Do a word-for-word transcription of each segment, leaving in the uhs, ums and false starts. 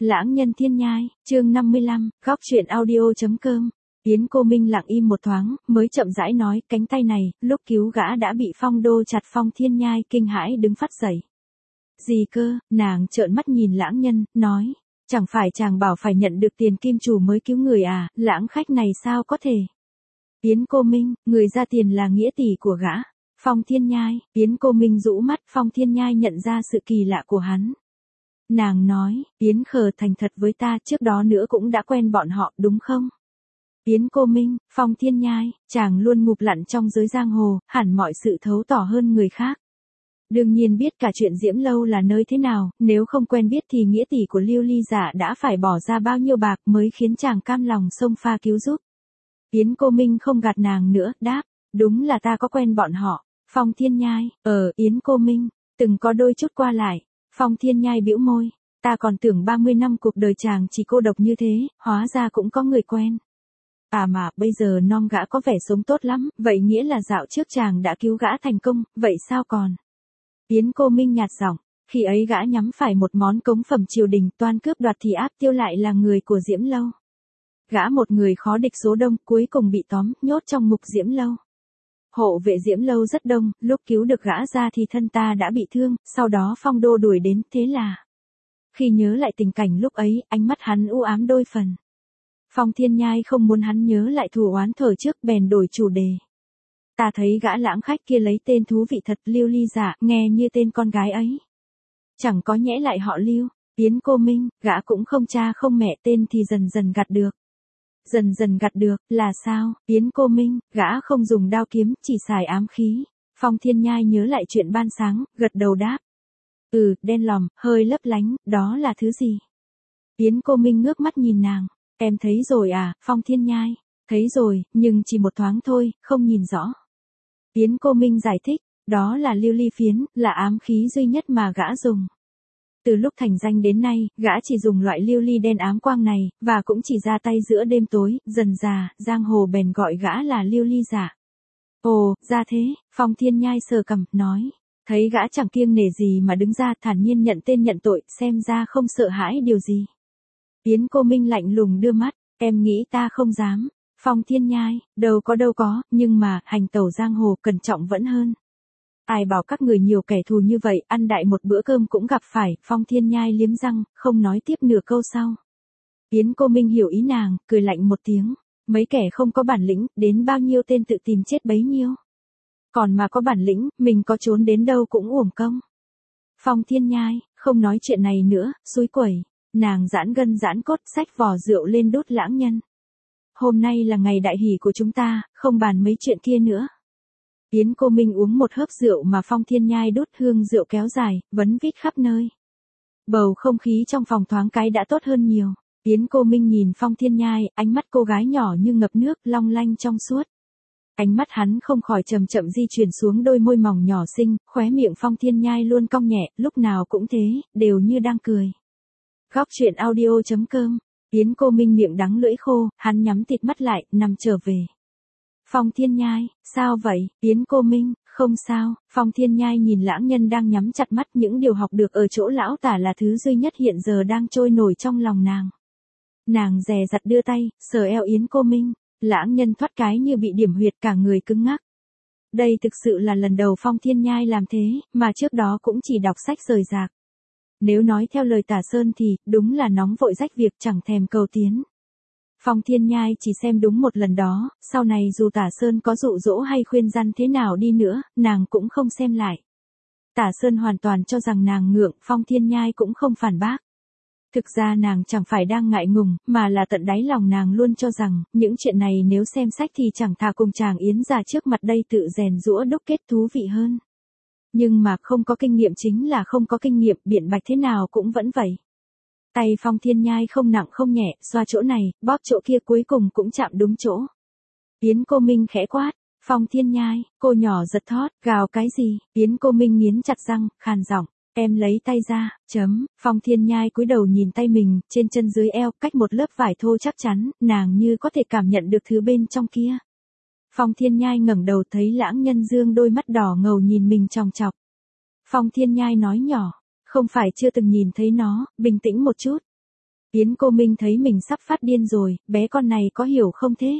Lãng nhân thiên nhai, chương năm mươi lăm, góc truyện audio.com. Yến Cô Minh lặng im một thoáng, mới chậm rãi nói, cánh tay này, lúc cứu gã đã bị Phong Đô chặt. Phong Thiên Nhai kinh hãi đứng phát dậy. Gì cơ? Nàng trợn mắt nhìn Lãng Nhân, nói, chẳng phải chàng bảo phải nhận được tiền kim chủ mới cứu người à, Lãng khách này sao có thể? Yến Cô Minh, người ra tiền là nghĩa tỷ của gã. Phong Thiên Nhai, Yến Cô Minh rũ mắt. Phong Thiên Nhai nhận ra sự kỳ lạ của hắn. Nàng nói, Yến Khờ thành thật với ta, trước đó nữa cũng đã quen bọn họ, đúng không? Yến Cô Minh, Phong Thiên Nhai, chàng luôn ngục lặn trong giới giang hồ, hẳn mọi sự thấu tỏ hơn người khác. Đương nhiên biết cả chuyện Diễm Lâu là nơi thế nào, nếu không quen biết thì nghĩa tỷ của Lưu Ly Dạ đã phải bỏ ra bao nhiêu bạc mới khiến chàng cam lòng xông pha cứu giúp. Yến Cô Minh không gạt nàng nữa, đáp, đúng là ta có quen bọn họ. Phong Thiên Nhai, ờ, Yến Cô Minh, từng có đôi chút qua lại. Phong Thiên Nhai bĩu môi, ta còn tưởng ba mươi năm cuộc đời chàng chỉ cô độc như thế, hóa ra cũng có người quen. À mà, bây giờ non gã có vẻ sống tốt lắm, vậy nghĩa là dạo trước chàng đã cứu gã thành công, vậy sao còn? Yến Cô Minh nhạt giọng, khi ấy gã nhắm phải một món cống phẩm triều đình, toan cướp đoạt thì áp tiêu lại là người của Diễm Lâu. Gã một người khó địch số đông, cuối cùng bị tóm, nhốt trong ngục Diễm Lâu. Hộ vệ Diễm Lâu rất đông, lúc cứu được gã ra thì thân ta đã bị thương, sau đó Phong Đô đuổi đến, thế là... Khi nhớ lại tình cảnh lúc ấy, ánh mắt hắn u ám đôi phần. Phong Thiên Nhai không muốn hắn nhớ lại thù oán thời trước, bèn đổi chủ đề. Ta thấy gã Lãng khách kia lấy tên thú vị thật, Lưu Ly Dạ, nghe như tên con gái ấy. Chẳng có nhẽ lại họ Lưu. Yến Cô Minh, gã cũng không cha không mẹ, tên thì dần dần gặt được. Dần dần gặt được, là sao? Yến Cô Minh, gã không dùng đao kiếm, chỉ xài ám khí. Phong Thiên Nhai nhớ lại chuyện ban sáng, gật đầu đáp. Ừ, đen lòm, hơi lấp lánh, đó là thứ gì? Yến Cô Minh ngước mắt nhìn nàng. Em thấy rồi à, Phong Thiên Nhai? Thấy rồi, nhưng chỉ một thoáng thôi, không nhìn rõ. Yến Cô Minh giải thích, đó là lưu ly phiến, là ám khí duy nhất mà gã dùng. Từ lúc thành danh đến nay, gã chỉ dùng loại lưu ly đen ám quang này, và cũng chỉ ra tay giữa đêm tối, dần già, giang hồ bèn gọi gã là Lưu Ly Dạ. Ồ, ra thế, Phong Thiên Nhai sờ cằm, nói. Thấy gã chẳng kiêng nể gì mà đứng ra thản nhiên nhận tên nhận tội, xem ra không sợ hãi điều gì. Yến Cô Minh lạnh lùng đưa mắt, em nghĩ ta không dám. Phong Thiên Nhai, đâu có đâu có, nhưng mà, hành tẩu giang hồ cẩn trọng vẫn hơn. Ai bảo các người nhiều kẻ thù như vậy, ăn đại một bữa cơm cũng gặp phải. Phong Thiên Nhai liếm răng, không nói tiếp nửa câu sau. Yến Cô Minh hiểu ý nàng, cười lạnh một tiếng. Mấy kẻ không có bản lĩnh, đến bao nhiêu tên tự tìm chết bấy nhiêu. Còn mà có bản lĩnh, mình có trốn đến đâu cũng uổng công. Phong Thiên Nhai, không nói chuyện này nữa, xúi quẩy. Nàng giãn gân giãn cốt, xách vỏ rượu lên đốt Lãng Nhân. Hôm nay là ngày đại hỷ của chúng ta, không bàn mấy chuyện kia nữa. Yến Cô Minh uống một hớp rượu mà Phong Thiên Nhai đốt, hương rượu kéo dài, vấn vít khắp nơi. Bầu không khí trong phòng thoáng cái đã tốt hơn nhiều. Yến Cô Minh nhìn Phong Thiên Nhai, ánh mắt cô gái nhỏ như ngập nước, long lanh trong suốt. Ánh mắt hắn không khỏi chậm chậm di chuyển xuống đôi môi mỏng nhỏ xinh, khóe miệng Phong Thiên Nhai luôn cong nhẹ, lúc nào cũng thế, đều như đang cười. Góc truyện audio.com. Yến Cô Minh miệng đắng lưỡi khô, hắn nhắm tịt mắt lại, nằm trở về. Phong Thiên Nhai, sao vậy? Yến Cô Minh, không sao. Phong Thiên Nhai nhìn Lãng Nhân đang nhắm chặt mắt, những điều học được ở chỗ lão tả là thứ duy nhất hiện giờ đang trôi nổi trong lòng nàng. Nàng dè dặt đưa tay, sờ eo Yến Cô Minh. Lãng Nhân thoát cái như bị điểm huyệt, cả người cứng ngắc. Đây thực sự là lần đầu Phong Thiên Nhai làm thế, mà trước đó cũng chỉ đọc sách rời rạc. Nếu nói theo lời Tả Sơn thì, đúng là nóng vội rách việc, chẳng thèm cầu tiến. Phong Thiên Nhai chỉ xem đúng một lần đó, sau này dù Tả Sơn có dụ dỗ hay khuyên răn thế nào đi nữa, nàng cũng không xem lại. Tả Sơn hoàn toàn cho rằng nàng ngượng, Phong Thiên Nhai cũng không phản bác. Thực ra nàng chẳng phải đang ngại ngùng, mà là tận đáy lòng nàng luôn cho rằng, những chuyện này nếu xem sách thì chẳng thà cùng chàng Yến già trước mặt đây tự rèn giũa đúc kết thú vị hơn. Nhưng mà không có kinh nghiệm chính là không có kinh nghiệm, biện bạch thế nào cũng vẫn vậy. Tay Phong Thiên Nhai không nặng không nhẹ, xoa chỗ này, bóp chỗ kia, cuối cùng cũng chạm đúng chỗ. Yến Cô Minh khẽ quát, Phong Thiên Nhai, cô nhỏ giật thót, gào cái gì? Yến Cô Minh nghiến chặt răng, khàn giọng, em lấy tay ra, chấm. Phong Thiên Nhai cúi đầu nhìn tay mình, trên chân dưới eo, cách một lớp vải thô chắc chắn, nàng như có thể cảm nhận được thứ bên trong kia. Phong Thiên Nhai ngẩng đầu thấy Lãng Nhân dương đôi mắt đỏ ngầu nhìn mình chòng chọc. Phong Thiên Nhai nói nhỏ, không phải chưa từng nhìn thấy nó, bình tĩnh một chút. Yến Cô Minh thấy mình sắp phát điên rồi, bé con này có hiểu không thế?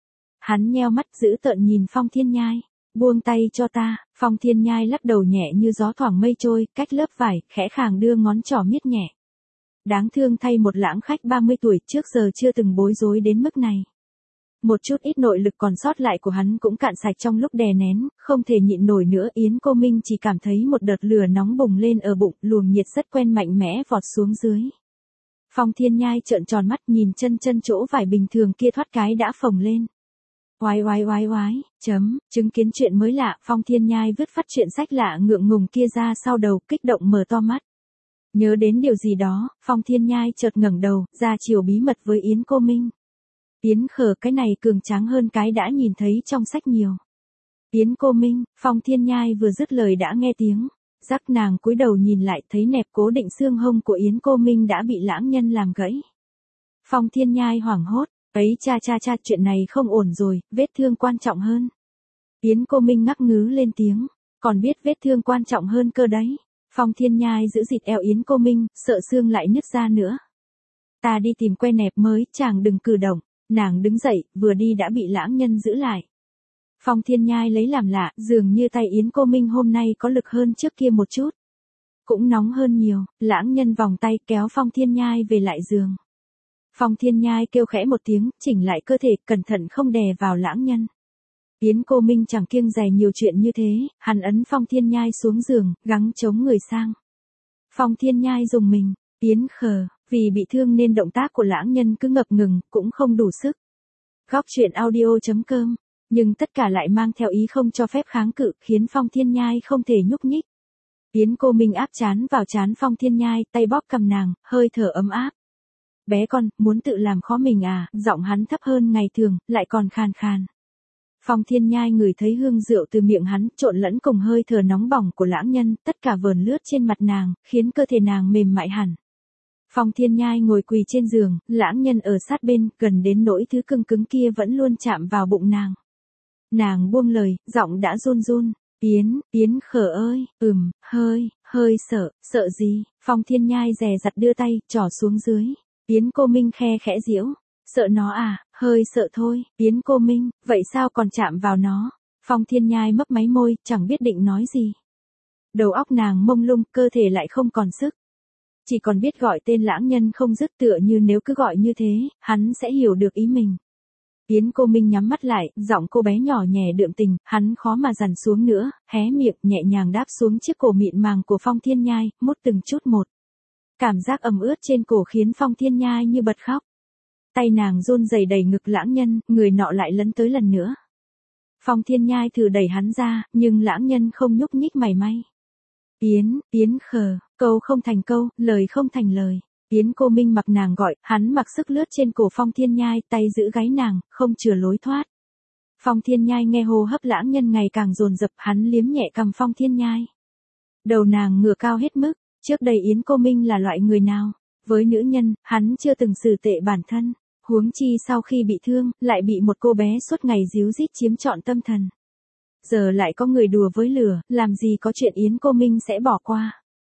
Hắn nheo mắt dữ tợn nhìn Phong Thiên Nhai. Buông tay cho ta, Phong Thiên Nhai lắc đầu nhẹ như gió thoảng mây trôi, cách lớp vải, khẽ khàng đưa ngón trỏ miết nhẹ. Đáng thương thay một lãng khách ba mươi tuổi trước giờ chưa từng bối rối đến mức này. Một chút ít nội lực còn sót lại của hắn cũng cạn sạch trong lúc đè nén, không thể nhịn nổi nữa. Yến Cô Minh chỉ cảm thấy một đợt lửa nóng bùng lên ở bụng, luồng nhiệt rất quen mạnh mẽ vọt xuống dưới. Phong Thiên Nhai trợn tròn mắt nhìn chân chân chỗ vải bình thường kia thoát cái đã phồng lên. Oái oái oái oái, chấm, chứng kiến chuyện mới lạ, Phong Thiên Nhai vứt phát chuyện sách lạ ngượng ngùng kia ra sau đầu, kích động mở to mắt. Nhớ đến điều gì đó, Phong Thiên Nhai chợt ngẩng đầu, ra chiều bí mật với Yến Cô Minh. Yến Khờ, cái này cường tráng hơn cái đã nhìn thấy trong sách nhiều. Yến Cô Minh, Phong Thiên Nhai vừa dứt lời đã nghe tiếng. Rắc nàng cúi đầu nhìn lại thấy nẹp cố định xương hông của Yến Cô Minh đã bị lãng nhân làm gãy. Phong Thiên Nhai hoảng hốt, ấy cha cha cha chuyện này không ổn rồi, vết thương quan trọng hơn. Yến Cô Minh ngắc ngứ lên tiếng, còn biết vết thương quan trọng hơn cơ đấy. Phong Thiên Nhai giữ dịt eo Yến Cô Minh, sợ xương lại nứt ra nữa. Ta đi tìm que nẹp mới, chàng đừng cử động. Nàng đứng dậy, vừa đi đã bị lãng nhân giữ lại. Phong Thiên Nhai lấy làm lạ, dường như tay Yến Cô Minh hôm nay có lực hơn trước kia một chút. Cũng nóng hơn nhiều, lãng nhân vòng tay kéo Phong Thiên Nhai về lại giường. Phong Thiên Nhai kêu khẽ một tiếng, chỉnh lại cơ thể, cẩn thận không đè vào lãng nhân. Yến Cô Minh chẳng kiêng dè nhiều chuyện như thế, hắn ấn Phong Thiên Nhai xuống giường, gắng chống người sang. Phong Thiên Nhai dùng mình, Yến Khờ, vì bị thương nên động tác của lãng nhân cứ ngập ngừng, cũng không đủ sức. Góc truyện audio chấm com, nhưng tất cả lại mang theo ý không cho phép kháng cự, khiến Phong Thiên Nhai không thể nhúc nhích. Yến Cô Minh áp trán vào trán Phong Thiên Nhai, tay bóp cầm nàng, hơi thở ấm áp. Bé con, muốn tự làm khó mình à, giọng hắn thấp hơn ngày thường, lại còn khàn khàn. Phong Thiên Nhai ngửi thấy hương rượu từ miệng hắn, trộn lẫn cùng hơi thở nóng bỏng của lãng nhân, tất cả vờn lướt trên mặt nàng, khiến cơ thể nàng mềm mại hẳn. Phong Thiên Nhai ngồi quỳ trên giường, lãng nhân ở sát bên, gần đến nỗi thứ cứng cứng kia vẫn luôn chạm vào bụng nàng. Nàng buông lời, giọng đã run run, Yến, Yến Khờ ơi, ừm, hơi, hơi sợ, sợ gì? Phong Thiên Nhai dè dặt đưa tay, trỏ xuống dưới. Yến Cô Minh khe khẽ giễu, sợ nó à, hơi sợ thôi. Yến Cô Minh, vậy sao còn chạm vào nó? Phong Thiên Nhai mấp máy môi, chẳng biết định nói gì. Đầu óc nàng mông lung, cơ thể lại không còn sức. Chỉ còn biết gọi tên lãng nhân không dứt, tựa như nếu cứ gọi như thế, hắn sẽ hiểu được ý mình. Yến Cô Minh nhắm mắt lại, giọng cô bé nhỏ nhẹ đượm tình, hắn khó mà dằn xuống nữa, hé miệng nhẹ nhàng đáp xuống chiếc cổ mịn màng của Phong Thiên Nhai, mút từng chút một. Cảm giác ẩm ướt trên cổ khiến Phong Thiên Nhai như bật khóc. Tay nàng run rẩy đầy ngực lãng nhân, người nọ lại lấn tới lần nữa. Phong Thiên Nhai thử đẩy hắn ra, nhưng lãng nhân không nhúc nhích mảy may. Yến, Yến Khờ, câu không thành câu, lời không thành lời. Yến Cô Minh mặc nàng gọi, hắn mặc sức lướt trên cổ Phong Thiên Nhai, tay giữ gáy nàng, không chừa lối thoát. Phong Thiên Nhai nghe hô hấp lãng nhân ngày càng dồn dập, hắn liếm nhẹ cằm Phong Thiên Nhai. Đầu nàng ngửa cao hết mức, trước đây Yến Cô Minh là loại người nào? Với nữ nhân, hắn chưa từng xử tệ bản thân, huống chi sau khi bị thương, lại bị một cô bé suốt ngày díu dít chiếm trọn tâm thần. Giờ lại có người đùa với lửa, làm gì có chuyện Yến Cô Minh sẽ bỏ qua.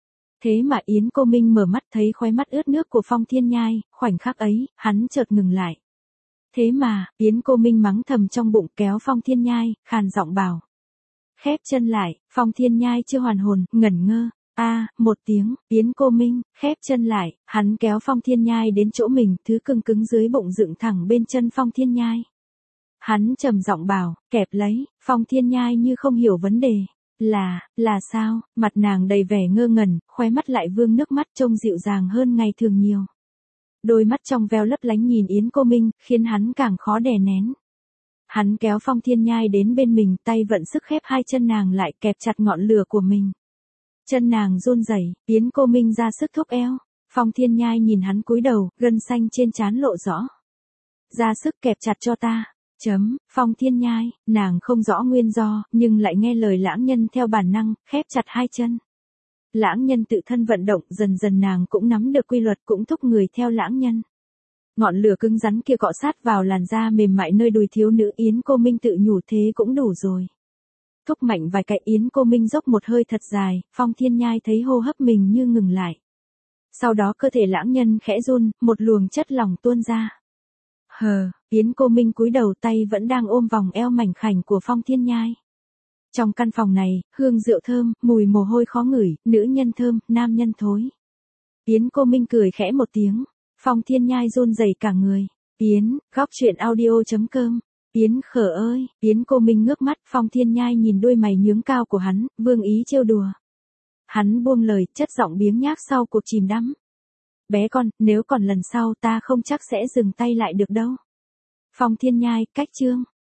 Thế mà Yến Cô Minh mở mắt thấy khóe mắt ướt nước của Phong Thiên Nhai, khoảnh khắc ấy, hắn chợt ngừng lại. Thế mà, Yến Cô Minh mắng thầm trong bụng kéo Phong Thiên Nhai, khàn giọng bảo. Khép chân lại, Phong Thiên Nhai chưa hoàn hồn, ngẩn ngơ. A, à, một tiếng, Yến Cô Minh, khép chân lại, hắn kéo Phong Thiên Nhai đến chỗ mình, thứ cứng cứng dưới bụng dựng thẳng bên chân Phong Thiên Nhai. Hắn trầm giọng bảo, kẹp lấy, Phong Thiên Nhai như không hiểu vấn đề. Là, là sao? Mặt nàng đầy vẻ ngơ ngẩn, khóe mắt lại vương nước mắt trông dịu dàng hơn ngày thường nhiều. Đôi mắt trong veo lấp lánh nhìn Yến Cô Minh, khiến hắn càng khó đè nén. Hắn kéo Phong Thiên Nhai đến bên mình, tay vận sức khép hai chân nàng lại kẹp chặt ngọn lửa của mình. Chân nàng run rẩy, Yến Cô Minh ra sức thúc eo. Phong Thiên Nhai nhìn hắn cúi đầu, gân xanh trên trán lộ rõ. Ra sức kẹp chặt cho ta. Chấm, Phong Thiên Nhai, nàng không rõ nguyên do, nhưng lại nghe lời lãng nhân theo bản năng, khép chặt hai chân. Lãng nhân tự thân vận động, dần dần nàng cũng nắm được quy luật, cũng thúc người theo lãng nhân. Ngọn lửa cứng rắn kia cọ sát vào làn da mềm mại nơi đùi thiếu nữ, Yến Cô Minh tự nhủ thế cũng đủ rồi. Thúc mạnh vài cái, Yến Cô Minh dốc một hơi thật dài, Phong Thiên Nhai thấy hô hấp mình như ngừng lại. Sau đó cơ thể lãng nhân khẽ run, một luồng chất lỏng tuôn ra. Hờ, Yến Cô Minh cúi đầu, tay vẫn đang ôm vòng eo mảnh khảnh của Phong Thiên Nhai. Trong căn phòng này, hương rượu thơm, mùi mồ hôi khó ngửi, nữ nhân thơm, nam nhân thối. Yến Cô Minh cười khẽ một tiếng. Phong Thiên Nhai run rẩy cả người. Yến, góc truyện audio chấm com. Yến Khở ơi, Yến Cô Minh ngước mắt, Phong Thiên Nhai nhìn đôi mày nhướng cao của hắn, vương ý trêu đùa. Hắn buông lời, chất giọng biếng nhác sau cuộc chìm đắm. Bé con, nếu còn lần sau ta không chắc sẽ dừng tay lại được đâu. Phong Thiên Nhai, cách chương.